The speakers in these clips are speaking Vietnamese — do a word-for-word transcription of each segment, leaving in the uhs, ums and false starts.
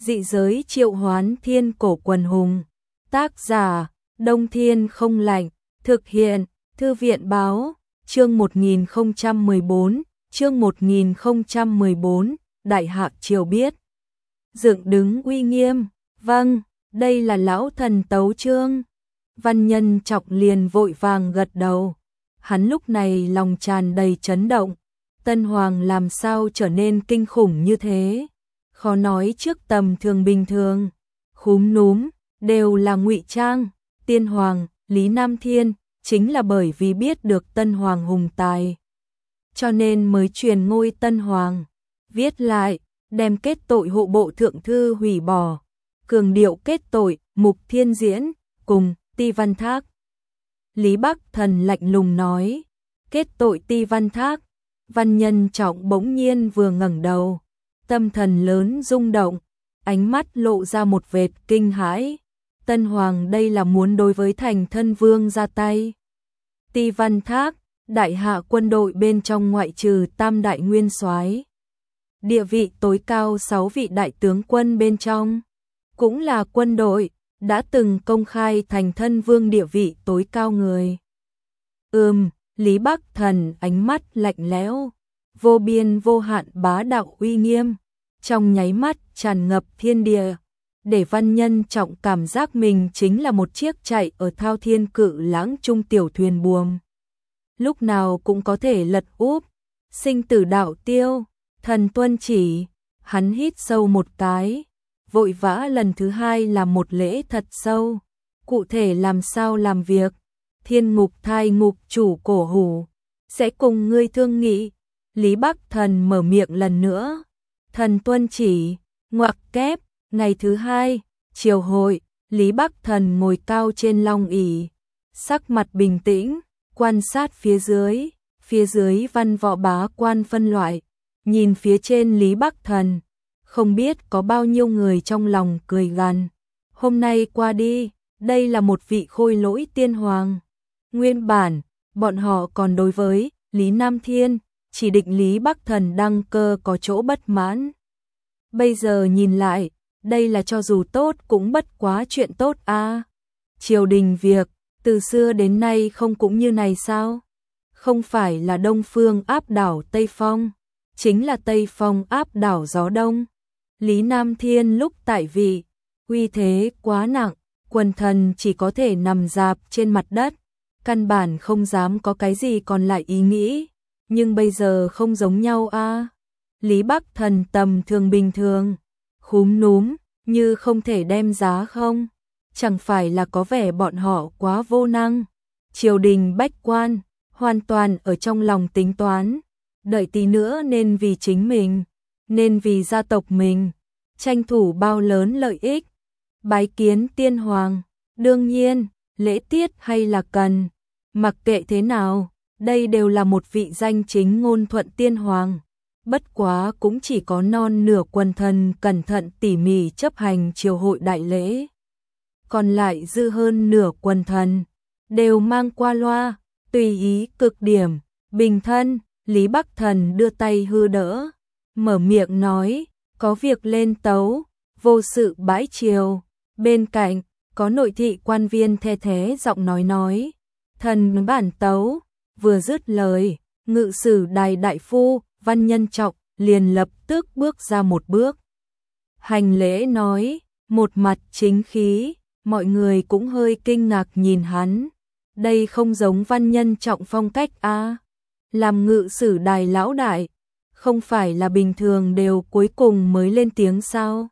Dị giới triệu hoán thiên cổ quần hùng. Tác giả, Đông Thiên không lạnh. Thực hiện, Thư viện báo. Chương một nghìn không trăm mười bốn, chương một nghìn không trăm mười bốn, Đại Hạ Triều biết. Dựng đứng uy nghiêm. Vâng, đây là lão thần tấu chương. Văn Nhân Trọng liền vội vàng gật đầu. Hắn lúc này lòng tràn đầy chấn động. Tân Hoàng làm sao trở nên kinh khủng như thế? Khó nói trước tầm thường bình thường. Khúm núm, đều là ngụy trang. Tiên Hoàng, Lý Nam Thiên, chính là bởi vì biết được Tân Hoàng hùng tài, cho nên mới truyền ngôi Tân Hoàng. Viết lại, đem kết tội hộ bộ thượng thư hủy bỏ. Cường điệu kết tội, Mục Thiên Diễn, cùng Ti Văn Thác. Lý Bắc Thần lạnh lùng nói, kết tội Ti Văn Thác. Văn Nhân Trọng bỗng nhiên vừa ngẩng đầu, tâm thần lớn rung động, ánh mắt lộ ra một vệt kinh hãi. Tân Hoàng đây là muốn đối với thành thân vương ra tay. Ti Văn Thác, đại hạ quân đội bên trong ngoại trừ tam đại nguyên soái, địa vị tối cao sáu vị đại tướng quân bên trong, cũng là quân đội, đã từng công khai thành thân vương địa vị tối cao người. Ừm, Lý Bắc Thần ánh mắt lạnh lẽo, vô biên vô hạn bá đạo uy nghiêm, trong nháy mắt tràn ngập thiên địa, để Văn Nhân Trọng cảm giác mình chính là một chiếc chạy ở thao thiên cự lãng trung tiểu thuyền buồm. Lúc nào cũng có thể lật úp, sinh tử đạo tiêu, thần tuân chỉ. Hắn hít sâu một cái, vội vã lần thứ hai làm một lễ thật sâu. Cụ thể làm sao làm việc, thiên ngục thai ngục chủ cổ hủ, sẽ cùng ngươi thương nghị. Lý Bắc Thần mở miệng lần nữa, thần tuân chỉ, ngoặc kép. Ngày thứ hai, triều hội, Lý Bắc Thần ngồi cao trên long ỷ, sắc mặt bình tĩnh, quan sát phía dưới, phía dưới văn võ bá quan phân loại, nhìn phía trên Lý Bắc Thần, không biết có bao nhiêu người trong lòng cười gằn. Hôm nay qua đi, đây là một vị khôi lỗi tiên hoàng. Nguyên bản, bọn họ còn đối với Lý Nam Thiên, chỉ định Lý Bắc Thần đăng cơ có chỗ bất mãn. Bây giờ nhìn lại, đây là cho dù tốt cũng bất quá chuyện tốt a. À. Triều đình việc, từ xưa đến nay không cũng như này sao? Không phải là Đông Phương áp đảo Tây Phong, chính là Tây Phong áp đảo gió Đông. Lý Nam Thiên lúc tại vị, uy thế quá nặng, quần thần chỉ có thể nằm rạp trên mặt đất, căn bản không dám có cái gì còn lại ý nghĩ, nhưng bây giờ không giống nhau a. À. Lý Bắc Thần tầm thường bình thường, khúm núm, như không thể đem giá không, chẳng phải là có vẻ bọn họ quá vô năng. Triều đình bách quan, hoàn toàn ở trong lòng tính toán, đợi tí nữa nên vì chính mình, nên vì gia tộc mình, tranh thủ bao lớn lợi ích. Bái kiến tiên hoàng, đương nhiên, lễ tiết hay là cần, mặc kệ thế nào, đây đều là một vị danh chính ngôn thuận tiên hoàng. Bất quá cũng chỉ có non nửa quần thần cẩn thận tỉ mỉ chấp hành triều hội đại lễ. Còn lại dư hơn nửa quần thần, đều mang qua loa, tùy ý cực điểm, bình thân. Lý Bắc Thần đưa tay hư đỡ, mở miệng nói, có việc lên tấu, vô sự bãi triều. Bên cạnh, có nội thị quan viên the thế giọng nói nói, thần bản tấu. Vừa dứt lời, ngự sử đài đại phu Văn Nhân Trọng liền lập tức bước ra một bước, hành lễ nói, một mặt chính khí. Mọi người cũng hơi kinh ngạc nhìn hắn, đây không giống Văn Nhân Trọng phong cách a. À. Làm ngự sử đài lão đại, không phải là bình thường đều cuối cùng mới lên tiếng sao?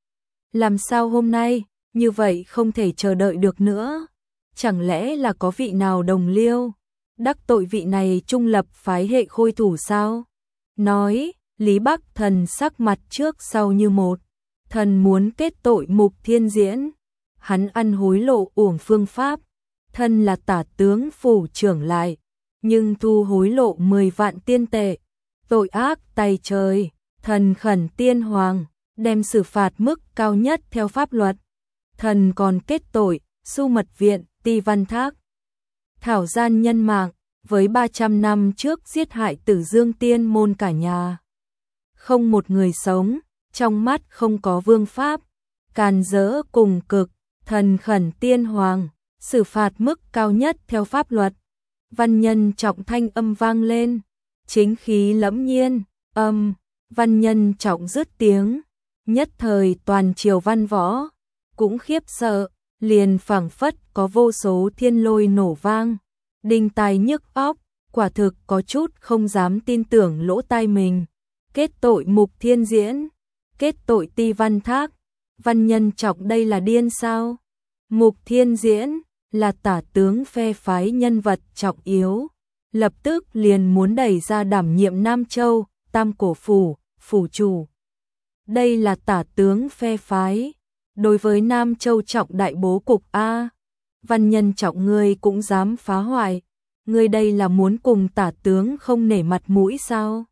Làm sao hôm nay, như vậy không thể chờ đợi được nữa? Chẳng lẽ là có vị nào đồng liêu, đắc tội vị này trung lập phái hệ khôi thủ sao? Nói, Lý Bắc Thần sắc mặt trước sau như một, thần muốn kết tội Mục Thiên Diễn. Hắn ăn hối lộ uổng phương pháp, thân là tả tướng phủ trưởng lại, nhưng thu hối lộ mười vạn tiên tệ, tội ác tày trời. Thần khẩn tiên hoàng, đem xử phạt mức cao nhất theo pháp luật. Thần còn kết tội, Su Mật Viện, Ti Văn Thác, thảo gian nhân mạng, với ba trăm năm trước giết hại Tử Dương Tiên môn cả nhà. Không một người sống, trong mắt không có vương pháp, càn rỡ cùng cực, thần khẩn tiên hoàng, xử phạt mức cao nhất theo pháp luật. Văn Nhân Trọng thanh âm vang lên, chính khí lẫm nhiên, âm, Văn Nhân Trọng dứt tiếng, nhất thời toàn triều văn võ cũng khiếp sợ, liền phảng phất có vô số thiên lôi nổ vang, đinh tai nhức óc, quả thực có chút không dám tin tưởng lỗ tai mình. Kết tội Mục Thiên Diễn, kết tội Ti Văn Thác, Văn Nhân Trọng đây là điên sao? Mục Thiên Diễn là tả tướng phe phái nhân vật trọng yếu, lập tức liền muốn đẩy ra đảm nhiệm Nam Châu, Tam Cổ Phủ, phủ chủ. Đây là tả tướng phe phái, đối với Nam Châu trọng đại bố cục A. Văn Nhân Trọng ngươi cũng dám phá hoại, ngươi đây là muốn cùng tả tướng không nể mặt mũi sao?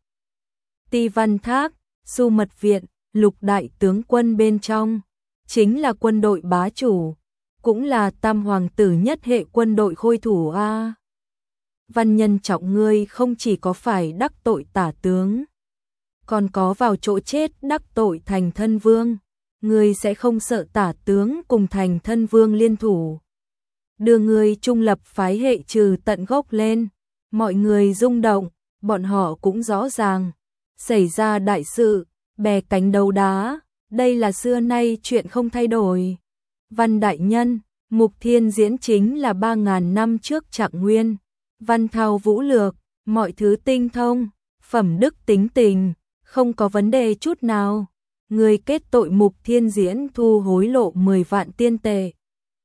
Ti Văn Thác, Xu Mật Viện, lục đại tướng quân bên trong, chính là quân đội bá chủ, cũng là tam hoàng tử nhất hệ quân đội khôi thủ A. Văn Nhân Trọng ngươi không chỉ có phải đắc tội tả tướng, còn có vào chỗ chết đắc tội Thành Thân Vương, ngươi sẽ không sợ tả tướng cùng Thành Thân Vương liên thủ, đưa ngươi trung lập phái hệ trừ tận gốc lên. Mọi người rung động, bọn họ cũng rõ ràng, xảy ra đại sự, bè cánh đấu đá, đây là xưa nay chuyện không thay đổi. Văn đại nhân, Mục Thiên Diễn chính là ba ngàn năm trước Trạng Nguyên, văn thao vũ lược, mọi thứ tinh thông, phẩm đức tính tình, không có vấn đề chút nào. Người kết tội Mục Thiên Diễn thu hối lộ mười vạn tiên tệ.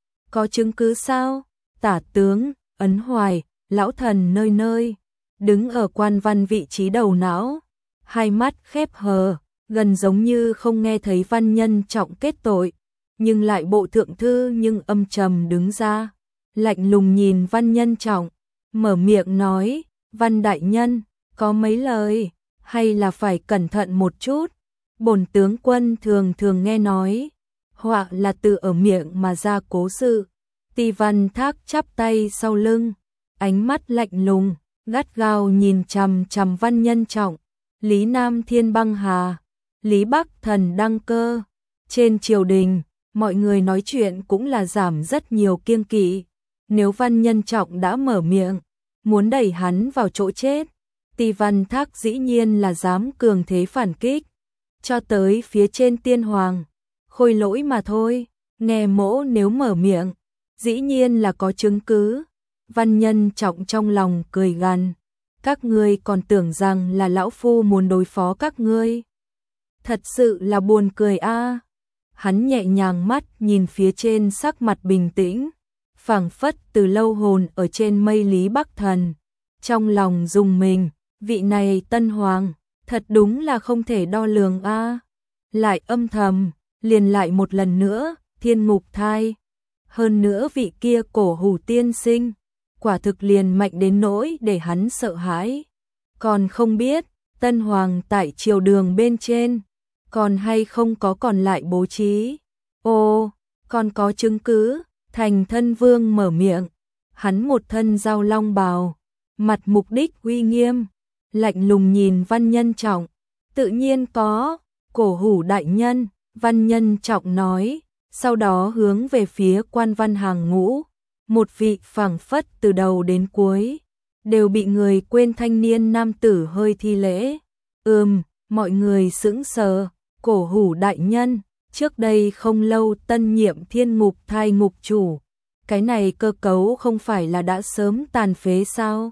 Có chứng cứ sao? Tả tướng, Ấn Hoài, lão thần nơi nơi, đứng ở quan văn vị trí đầu não, hai mắt khép hờ, gần giống như không nghe thấy Văn Nhân Trọng kết tội, nhưng lại bộ thượng thư nhưng âm trầm đứng ra, lạnh lùng nhìn Văn Nhân Trọng, mở miệng nói, Văn đại nhân, có mấy lời, hay là phải cẩn thận một chút, bổn tướng quân thường thường nghe nói, họa là từ ở miệng mà ra cố sự. Ti Văn Thác chắp tay sau lưng, ánh mắt lạnh lùng, gắt gao nhìn chằm chằm Văn Nhân Trọng, Lý Nam Thiên băng hà, Lý Bắc Thần đăng cơ, trên triều đình, mọi người nói chuyện cũng là giảm rất nhiều kiêng kỵ, nếu Văn Nhân Trọng đã mở miệng, muốn đẩy hắn vào chỗ chết, Ti Văn Thác dĩ nhiên là dám cường thế phản kích, cho tới phía trên tiên hoàng, khôi lỗi mà thôi, nghe mỗ nếu mở miệng, dĩ nhiên là có chứng cứ. Văn Nhân Trọng trong lòng cười gằn, các ngươi còn tưởng rằng là lão phu muốn đối phó các ngươi. Thật sự là buồn cười a. Hắn nhẹ nhàng mắt nhìn phía trên sắc mặt bình tĩnh, phảng phất từ lâu hồn ở trên mây Lý Bắc Thần, trong lòng rùng mình, vị này tân hoàng, thật đúng là không thể đo lường a. Lại âm thầm, liền lại một lần nữa, thiên ngục thai. Hơn nữa vị kia Cổ Hủ tiên sinh, quả thực liền mạnh đến nỗi để hắn sợ hãi. Còn không biết, tân hoàng tại triều đường bên trên, còn hay không có còn lại bố trí. Ô, còn có chứng cứ, Thành Thân Vương mở miệng, hắn một thân giao long bào, mặt mục đích uy nghiêm, lạnh lùng nhìn Văn Nhân Trọng, tự nhiên có, Cổ Hủ đại nhân, Văn Nhân Trọng nói, sau đó hướng về phía quan văn hàng ngũ, một vị phảng phất từ đầu đến cuối, đều bị người quên thanh niên nam tử hơi thi lễ. Ừm, mọi người sững sờ, Cổ Hủ đại nhân, trước đây không lâu tân nhiệm thiên ngục thai ngục chủ, cái này cơ cấu không phải là đã sớm tàn phế sao?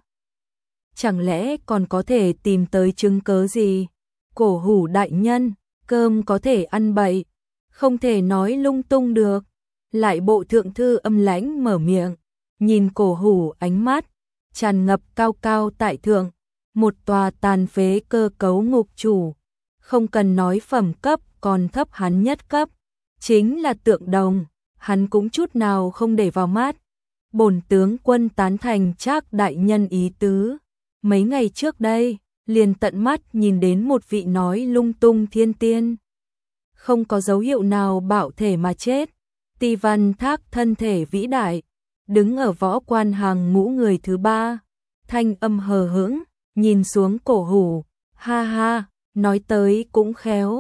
Chẳng lẽ còn có thể tìm tới chứng cớ gì? Cổ Hủ đại nhân, cơm có thể ăn bậy, không thể nói lung tung được. Lại bộ thượng thư âm lãnh mở miệng, nhìn Cổ Hủ ánh mắt tràn ngập cao cao tại thượng, một tòa tàn phế cơ cấu ngục chủ, không cần nói phẩm cấp còn thấp hắn nhất cấp, chính là tượng đồng, hắn cũng chút nào không để vào mắt. Bổn tướng quân tán thành Trác đại nhân ý tứ, mấy ngày trước đây, liền tận mắt nhìn đến một vị nói lung tung thiên tiên, không có dấu hiệu nào bạo thể mà chết. Ti Văn Thác thân thể vĩ đại, đứng ở võ quan hàng ngũ người thứ ba, thanh âm hờ hững, nhìn xuống Cổ Hủ, ha ha, nói tới cũng khéo,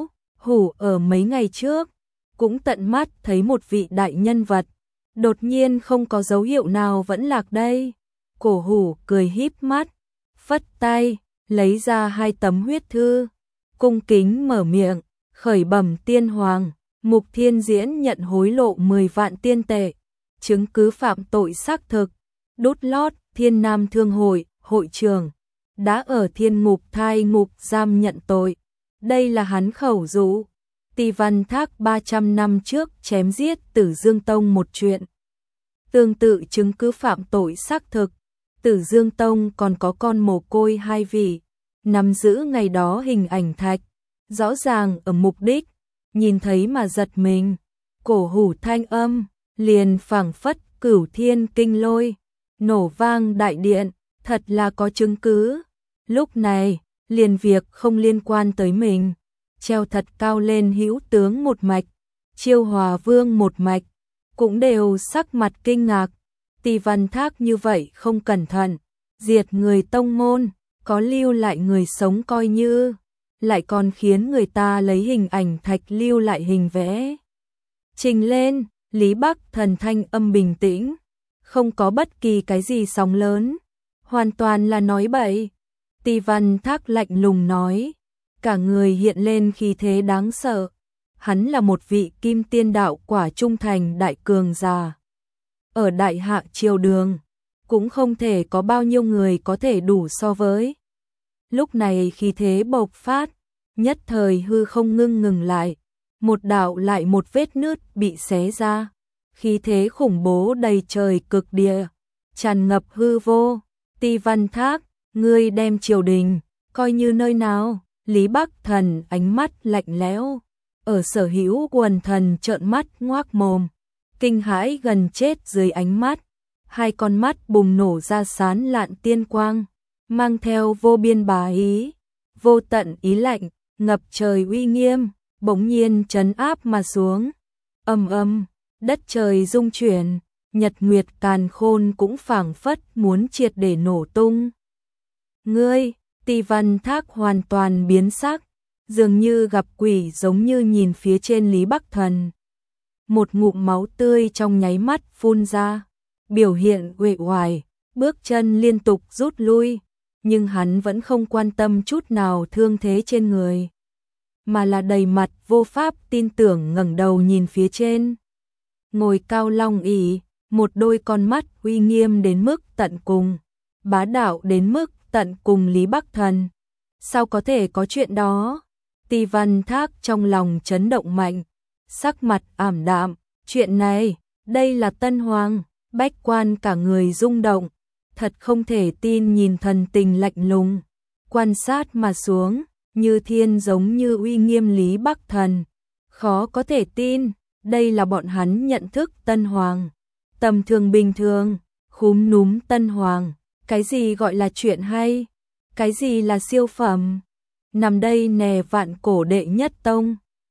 Hủ ở mấy ngày trước, cũng tận mắt thấy một vị đại nhân vật, đột nhiên không có dấu hiệu nào vẫn lạc đây. Cổ Hủ cười híp mắt, phất tay, lấy ra hai tấm huyết thư, cung kính mở miệng, khởi bẩm tiên hoàng, Mục Thiên Diễn nhận hối lộ mười vạn tiên tệ, chứng cứ phạm tội xác thực, đút lót, Thiên Nam Thương hội, hội trưởng, đã ở thiên ngục thai ngục giam nhận tội. Đây là hắn khẩu dụ. Tỳ Văn Thác ba trăm năm trước chém giết Tử Dương Tông một chuyện. Tương tự chứng cứ phạm tội xác thực, Tử Dương Tông còn có con mồ côi hai vị, nắm giữ ngày đó hình ảnh thạch, rõ ràng ở mục đích, nhìn thấy mà giật mình. Cổ Hủ thanh âm, liền phảng phất cửu thiên kinh lôi, nổ vang đại điện, thật là có chứng cứ. Lúc này, liền việc không liên quan tới mình, treo thật cao lên hữu tướng một mạch, Chiêu Hòa Vương một mạch, cũng đều sắc mặt kinh ngạc. Tỳ Văn Thác như vậy không cẩn thận, diệt người tông môn, có lưu lại người sống coi như, lại còn khiến người ta lấy hình ảnh thạch lưu lại hình vẽ. Trình lên, Lý Bắc Thần thanh âm bình tĩnh, không có bất kỳ cái gì sóng lớn, hoàn toàn là nói bậy. Tỳ Văn Thác lạnh lùng nói, cả người hiện lên khí thế đáng sợ. Hắn là một vị kim tiên đạo quả trung thành đại cường giả. Ở đại hạ triều đường, cũng không thể có bao nhiêu người có thể đủ so với. Lúc này khí thế bộc phát, nhất thời hư không ngưng ngừng lại, một đạo lại một vết nứt bị xé ra, khí thế khủng bố đầy trời cực địa, tràn ngập hư vô. Tỳ Văn Thác, ngươi đem triều đình coi như nơi nào? Lý Bắc Thần ánh mắt lạnh lẽo, ở sở hữu quần thần trợn mắt ngoác mồm, kinh hãi gần chết dưới ánh mắt, hai con mắt bùng nổ ra sán lạn tiên quang, mang theo vô biên bá ý, vô tận ý lạnh, ngập trời uy nghiêm, bỗng nhiên trấn áp mà xuống. Ầm ầm, đất trời rung chuyển, nhật nguyệt càn khôn cũng phảng phất muốn triệt để nổ tung. Ngươi, Tỳ Văn Thác hoàn toàn biến sắc, dường như gặp quỷ, giống như nhìn phía trên Lý Bắc Thần. Một ngụm máu tươi trong nháy mắt phun ra, biểu hiện uể oải, bước chân liên tục rút lui, nhưng hắn vẫn không quan tâm chút nào thương thế trên người, mà là đầy mặt vô pháp tin tưởng ngẩng đầu nhìn phía trên. Ngồi cao long ỷ, một đôi con mắt uy nghiêm đến mức tận cùng, bá đạo đến mức tận cùng Lý Bắc Thần. Sao có thể có chuyện đó? Tỳ Văn Thác trong lòng chấn động mạnh, sắc mặt ảm đạm, chuyện này, đây là Tân Hoàng. Bách quan cả người rung động, thật không thể tin nhìn thần tình lạnh lùng, quan sát mà xuống, như thiên giống như uy nghiêm Lý Bắc Thần. Khó có thể tin, đây là bọn hắn nhận thức Tân Hoàng. Tầm thường bình thường, khúm núm Tân Hoàng, cái gì gọi là chuyện hay, cái gì là siêu phẩm. Nằm đây nè vạn cổ đệ nhất tông,